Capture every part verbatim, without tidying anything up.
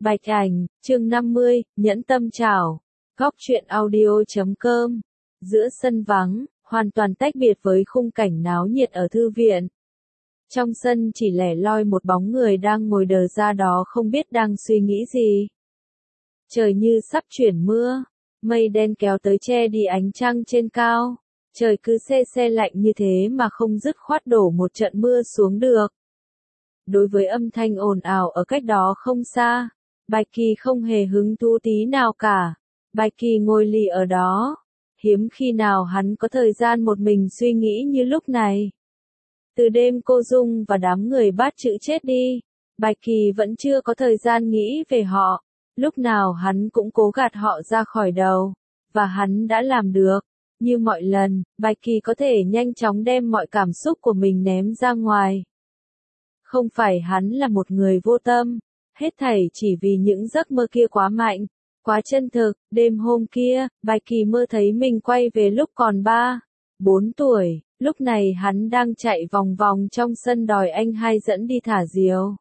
Bạch ảnh, chương năm mươi, nhẫn tâm trảo. Góc truyện audio chấm com. Giữa sân vắng, hoàn toàn tách biệt với khung cảnh náo nhiệt ở thư viện. Trong sân chỉ lẻ loi một bóng người đang ngồi đờ ra đó không biết đang suy nghĩ gì. Trời như sắp chuyển mưa, mây đen kéo tới che đi ánh trăng trên cao. Trời cứ se se lạnh như thế mà không dứt khoát đổ một trận mưa xuống được. Đối với âm thanh ồn ào ở cách đó không xa, Bạch Kỳ không hề hứng thú tí nào cả. Bạch Kỳ ngồi lì ở đó, hiếm khi nào hắn có thời gian một mình suy nghĩ như lúc này. Từ đêm cô Dung và đám người bát chữ chết đi, Bạch Kỳ vẫn chưa có thời gian nghĩ về họ, lúc nào hắn cũng cố gạt họ ra khỏi đầu, và hắn đã làm được. Như mọi lần, Bạch Kỳ có thể nhanh chóng đem mọi cảm xúc của mình ném ra ngoài. Không phải hắn là một người vô tâm, hết thảy chỉ vì những giấc mơ kia quá mạnh, quá chân thực. Đêm hôm kia, Bạch Kỳ mơ thấy mình quay về lúc còn ba, bốn tuổi, lúc này hắn đang chạy vòng vòng trong sân đòi anh hai dẫn đi thả diều.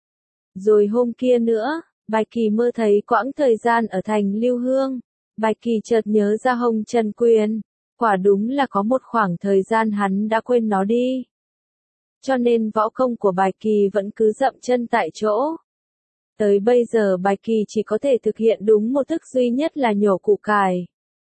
Rồi hôm kia nữa, Bạch Kỳ mơ thấy quãng thời gian ở thành Lưu Hương. Bạch Kỳ chợt nhớ ra Hồng Trần Quyền, quả đúng là có một khoảng thời gian hắn đã quên nó đi. Cho nên võ công của Bạch Kỳ vẫn cứ dậm chân tại chỗ. Tới bây giờ Bạch Kỳ chỉ có thể thực hiện đúng một thức duy nhất là nhổ củ cải.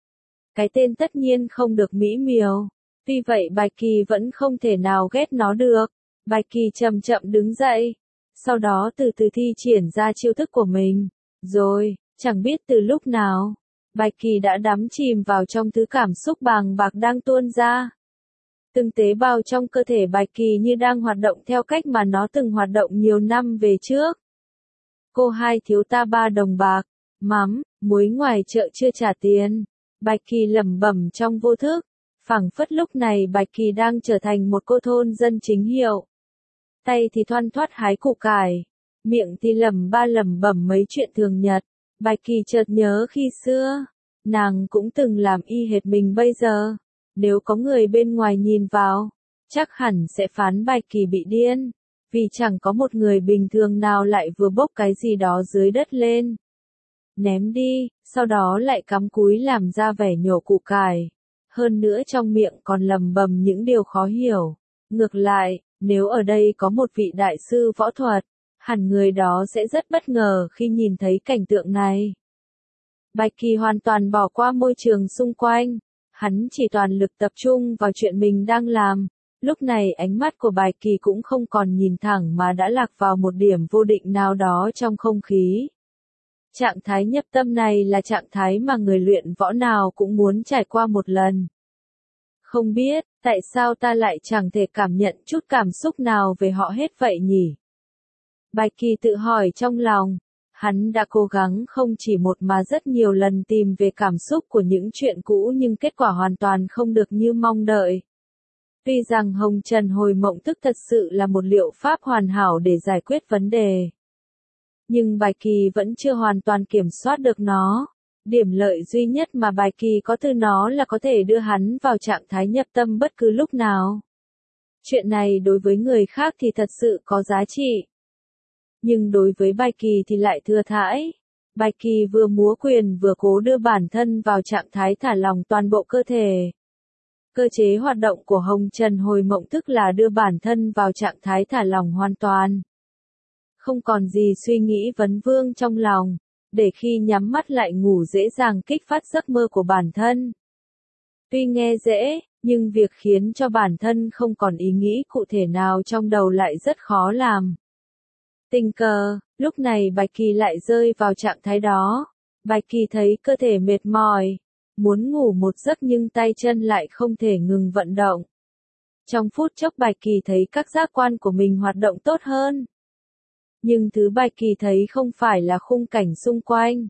Cái tên tất nhiên không được mỹ miều, tuy vậy Bạch Kỳ vẫn không thể nào ghét nó được. Bạch Kỳ chậm chậm đứng dậy, sau đó từ từ thi triển ra chiêu thức của mình. Rồi, chẳng biết từ lúc nào, Bạch Kỳ đã đắm chìm vào trong thứ cảm xúc bàng bạc đang tuôn ra. Từng tế bào trong cơ thể Bạch Kỳ như đang hoạt động theo cách mà nó từng hoạt động nhiều năm về trước. Cô hai thiếu ta ba đồng bạc, mắm, muối ngoài chợ chưa trả tiền. Bạch Kỳ lẩm bẩm trong vô thức, phảng phất lúc này Bạch Kỳ đang trở thành một cô thôn dân chính hiệu. Tay thì thoăn thoắt hái củ cải, miệng thì lẩm ba lẩm bẩm mấy chuyện thường nhật. Bạch Kỳ chợt nhớ khi xưa, nàng cũng từng làm y hệt mình bây giờ. Nếu có người bên ngoài nhìn vào, chắc hẳn sẽ phán Bạch Kỳ bị điên, vì chẳng có một người bình thường nào lại vừa bốc cái gì đó dưới đất lên, ném đi, sau đó lại cắm cúi làm ra vẻ nhổ củ cải. Hơn nữa trong miệng còn lầm bầm những điều khó hiểu. Ngược lại, nếu ở đây có một vị đại sư võ thuật, hẳn người đó sẽ rất bất ngờ khi nhìn thấy cảnh tượng này. Bạch Kỳ hoàn toàn bỏ qua môi trường xung quanh. Hắn chỉ toàn lực tập trung vào chuyện mình đang làm. Lúc này ánh mắt của Bạch Kỳ cũng không còn nhìn thẳng mà đã lạc vào một điểm vô định nào đó trong không khí. Trạng thái nhập tâm này là trạng thái mà người luyện võ nào cũng muốn trải qua một lần. Không biết, tại sao ta lại chẳng thể cảm nhận chút cảm xúc nào về họ hết vậy nhỉ? Bạch Kỳ tự hỏi trong lòng. Hắn đã cố gắng không chỉ một mà rất nhiều lần tìm về cảm xúc của những chuyện cũ nhưng kết quả hoàn toàn không được như mong đợi. Tuy rằng Hồng Trần hồi mộng thức thật sự là một liệu pháp hoàn hảo để giải quyết vấn đề, nhưng Bạch Kỳ vẫn chưa hoàn toàn kiểm soát được nó. Điểm lợi duy nhất mà Bạch Kỳ có từ nó là có thể đưa hắn vào trạng thái nhập tâm bất cứ lúc nào. Chuyện này đối với người khác thì thật sự có giá trị, nhưng đối với Bạch Kỳ thì lại thừa thãi. Bạch Kỳ vừa múa quyền vừa cố đưa bản thân vào trạng thái thả lỏng toàn bộ cơ thể. Cơ chế hoạt động của Hồng Trần hồi mộng thức là đưa bản thân vào trạng thái thả lỏng hoàn toàn. Không còn gì suy nghĩ vấn vương trong lòng, để khi nhắm mắt lại ngủ dễ dàng kích phát giấc mơ của bản thân. Tuy nghe dễ, nhưng việc khiến cho bản thân không còn ý nghĩ cụ thể nào trong đầu lại rất khó làm. Tình cờ, lúc này Bạch Kỳ lại rơi vào trạng thái đó. Bạch Kỳ thấy cơ thể mệt mỏi, muốn ngủ một giấc nhưng tay chân lại không thể ngừng vận động. Trong phút chốc Bạch Kỳ thấy các giác quan của mình hoạt động tốt hơn. Nhưng thứ Bạch Kỳ thấy không phải là khung cảnh xung quanh,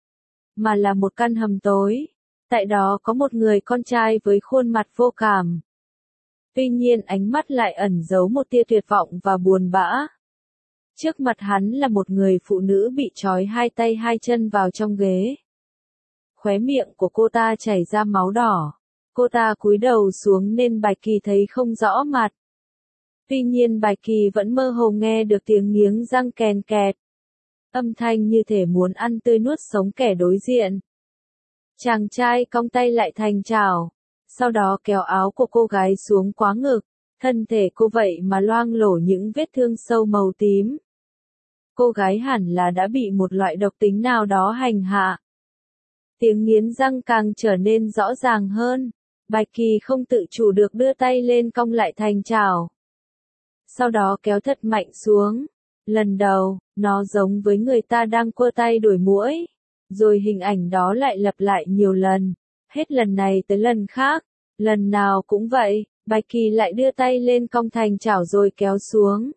mà là một căn hầm tối. Tại đó có một người con trai với khuôn mặt vô cảm. Tuy nhiên ánh mắt lại ẩn giấu một tia tuyệt vọng và buồn bã. Trước mặt hắn là một người phụ nữ bị trói hai tay hai chân vào trong ghế. Khóe miệng của cô ta chảy ra máu đỏ. Cô ta cúi đầu xuống nên Bạch Kỳ thấy không rõ mặt. Tuy nhiên Bạch Kỳ vẫn mơ hồ nghe được tiếng nghiến răng kèn kẹt. âm thanh như thể muốn ăn tươi nuốt sống kẻ đối diện. Chàng trai cong tay lại thành chảo, sau đó kéo áo của cô gái xuống quá ngực, thân thể cô vậy mà loang lổ những vết thương sâu màu tím. Cô gái hẳn là đã bị một loại độc tính nào đó hành hạ. Tiếng nghiến răng càng trở nên rõ ràng hơn, Bạch Kỳ không tự chủ được đưa tay lên cong lại thành chảo. Sau đó kéo thật mạnh xuống. Lần đầu, nó giống với người ta đang quơ tay đuổi muỗi. Rồi hình ảnh đó lại lặp lại nhiều lần. Hết lần này tới lần khác. Lần nào cũng vậy, Bạch Kỳ lại đưa tay lên cong thành chảo rồi kéo xuống.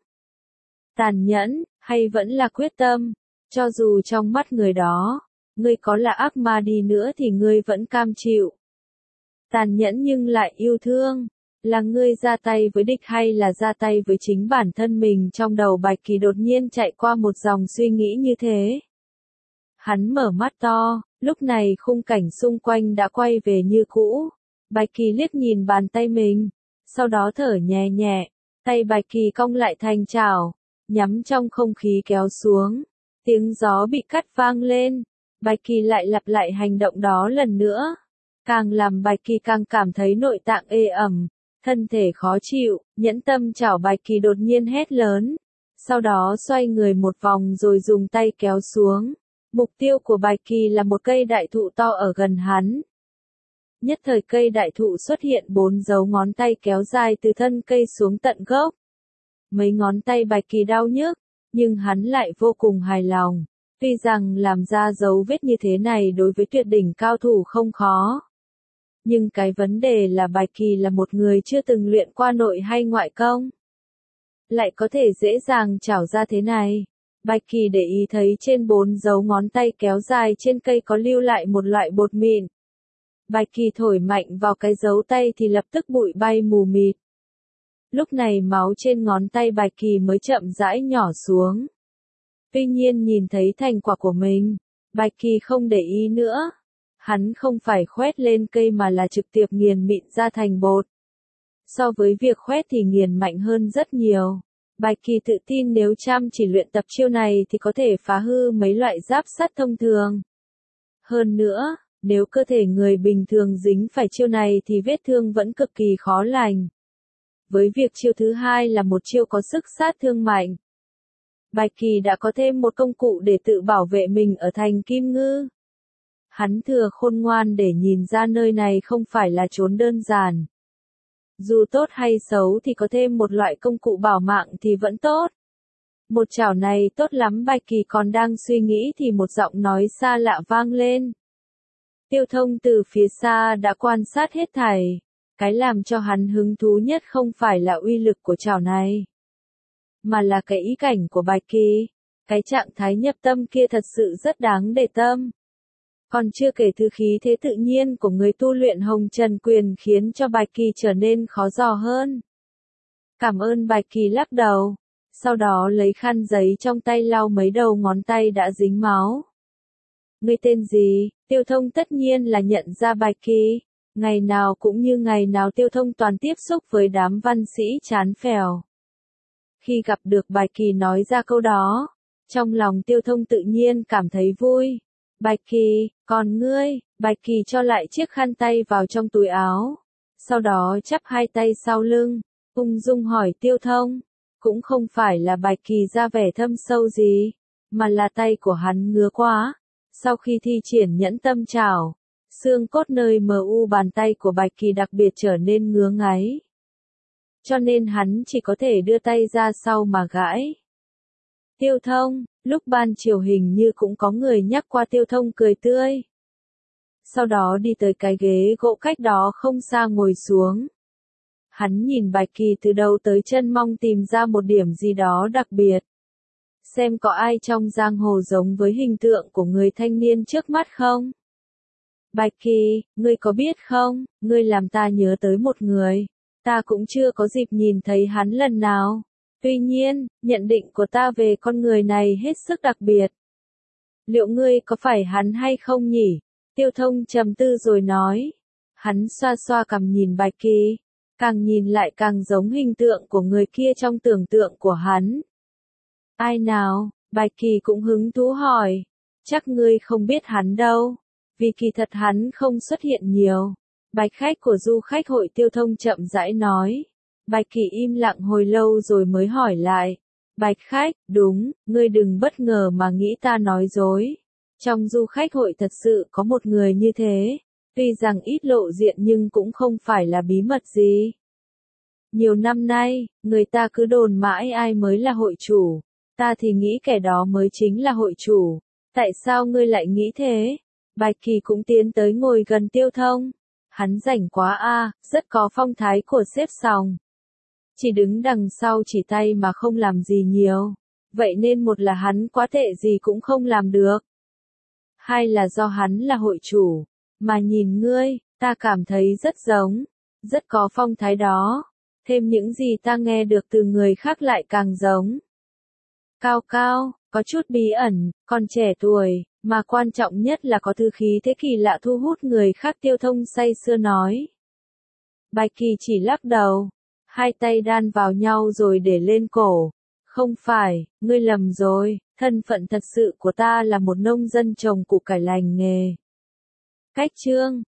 Tàn nhẫn, hay vẫn là quyết tâm? Cho dù trong mắt người đó, ngươi có là ác ma đi nữa thì ngươi vẫn cam chịu. Tàn nhẫn nhưng lại yêu thương. Là ngươi ra tay với địch hay là ra tay với chính bản thân mình? Trong đầu Bạch Kỳ đột nhiên chạy qua một dòng suy nghĩ như thế. Hắn mở mắt to, lúc này khung cảnh xung quanh đã quay về như cũ. Bạch Kỳ liếc nhìn bàn tay mình, sau đó thở nhẹ nhẹ, tay Bạch Kỳ cong lại thành chảo, nhắm trong không khí kéo xuống. Tiếng gió bị cắt vang lên, Bạch Kỳ lại lặp lại hành động đó lần nữa. Càng làm Bạch Kỳ càng cảm thấy nội tạng ê ẩm, thân thể khó chịu, nhẫn tâm chảo Bạch Kỳ đột nhiên hét lớn. Sau đó xoay người một vòng rồi dùng tay kéo xuống. Mục tiêu của Bạch Kỳ là một cây đại thụ to ở gần hắn. Nhất thời cây đại thụ xuất hiện bốn dấu ngón tay kéo dài từ thân cây xuống tận gốc. Mấy ngón tay Bạch Kỳ đau nhức, nhưng hắn lại vô cùng hài lòng. Tuy rằng làm ra dấu vết như thế này đối với tuyệt đỉnh cao thủ không khó. Nhưng cái vấn đề là Bạch Kỳ là một người chưa từng luyện qua nội hay ngoại công. Lại có thể dễ dàng chảo ra thế này. Bạch Kỳ để ý thấy trên bốn dấu ngón tay kéo dài trên cây có lưu lại một loại bột mịn. Bạch Kỳ thổi mạnh vào cái dấu tay thì lập tức bụi bay mù mịt. Lúc này máu trên ngón tay Bạch Kỳ mới chậm rãi nhỏ xuống. Tuy nhiên nhìn thấy thành quả của mình, Bạch Kỳ không để ý nữa. Hắn không phải khoét lên cây mà là trực tiếp nghiền mịn ra thành bột. So với việc khoét thì nghiền mạnh hơn rất nhiều. Bạch Kỳ tự tin nếu chăm chỉ luyện tập chiêu này thì có thể phá hư mấy loại giáp sắt thông thường. Hơn nữa, nếu cơ thể người bình thường dính phải chiêu này thì vết thương vẫn cực kỳ khó lành. Với việc chiêu thứ hai là một chiêu có sức sát thương mạnh. Bạch Kỳ đã có thêm một công cụ để tự bảo vệ mình ở thành Kim Ngư. Hắn thừa khôn ngoan để nhìn ra nơi này không phải là chốn đơn giản. Dù tốt hay xấu thì có thêm một loại công cụ bảo mạng thì vẫn tốt. Một chảo này tốt lắm. Bạch Kỳ còn đang suy nghĩ thì một giọng nói xa lạ vang lên. Tiêu Thông từ phía xa đã quan sát hết thảy. Cái làm cho hắn hứng thú nhất không phải là uy lực của chảo này, mà là cái ý cảnh của Bạch Kỳ. Cái trạng thái nhập tâm kia thật sự rất đáng để tâm. Còn chưa kể thứ khí thế tự nhiên của người tu luyện Hồng Trần Quyền khiến cho Bạch Kỳ trở nên khó dò hơn. Cảm ơn. Bạch Kỳ lắc đầu, sau đó lấy khăn giấy trong tay lau mấy đầu ngón tay đã dính máu. Ngươi tên gì? Tiêu Thông tất nhiên là nhận ra Bạch Kỳ. Ngày nào cũng như ngày nào Tiêu Thông toàn tiếp xúc với đám văn sĩ chán phèo. Khi gặp được Bạch Kỳ nói ra câu đó, trong lòng Tiêu Thông tự nhiên cảm thấy vui. Bạch Kỳ, còn ngươi? Bạch Kỳ cho lại chiếc khăn tay vào trong túi áo. Sau đó chắp hai tay sau lưng, ung dung hỏi Tiêu Thông. Cũng không phải là Bạch Kỳ ra vẻ thâm sâu gì, mà là tay của hắn ngứa quá. Sau khi thi triển nhẫn tâm trảo, xương cốt nơi mờ u bàn tay của Bạch Kỳ đặc biệt trở nên ngứa ngáy. Cho nên hắn chỉ có thể đưa tay ra sau mà gãi. Tiêu Thông, lúc ban chiều hình như cũng có người nhắc qua. Tiêu Thông cười tươi. Sau đó đi tới cái ghế gỗ cách đó không xa ngồi xuống. Hắn nhìn Bạch Kỳ từ đầu tới chân mong tìm ra một điểm gì đó đặc biệt. Xem có ai trong giang hồ giống với hình tượng của người thanh niên trước mắt không? Bạch Kỳ, ngươi có biết không, ngươi làm ta nhớ tới một người. Ta cũng chưa có dịp nhìn thấy hắn lần nào. Tuy nhiên, nhận định của ta về con người này hết sức đặc biệt. Liệu ngươi có phải hắn hay không nhỉ? Tiêu Thông trầm tư rồi nói. Hắn xoa xoa cằm nhìn Bạch Kỳ. Càng nhìn lại càng giống hình tượng của người kia trong tưởng tượng của hắn. Ai nào? Bạch Kỳ cũng hứng thú hỏi. Chắc ngươi không biết hắn đâu. Vì kỳ thật hắn không xuất hiện nhiều. Bạch khách của du khách hội Tiêu Thông chậm rãi nói. Bạch Kỳ im lặng hồi lâu rồi mới hỏi lại. Bạch khách, đúng, ngươi đừng bất ngờ mà nghĩ ta nói dối. Trong du khách hội thật sự có một người như thế. Tuy rằng ít lộ diện nhưng cũng không phải là bí mật gì. Nhiều năm nay, người ta cứ đồn mãi ai mới là hội chủ. Ta thì nghĩ kẻ đó mới chính là hội chủ. Tại sao ngươi lại nghĩ thế? Bạch Kỳ cũng tiến tới ngồi gần Tiêu Thông. Hắn rảnh quá a, rất có phong thái của xếp sòng. Chỉ đứng đằng sau chỉ tay mà không làm gì nhiều. Vậy nên một là hắn quá tệ gì cũng không làm được. Hai là do hắn là hội chủ. Mà nhìn ngươi, ta cảm thấy rất giống. Rất có phong thái đó. Thêm những gì ta nghe được từ người khác lại càng giống. Cao cao, có chút bí ẩn, còn trẻ tuổi, mà quan trọng nhất là có thư khí thế kỳ lạ thu hút người khác. Tiêu Thông say sưa nói. Bạch Kỳ chỉ lắc đầu, hai tay đan vào nhau rồi để lên cổ. Không phải, ngươi lầm rồi, thân phận thật sự của ta là một nông dân trồng củ cải lành nghề. Cách chương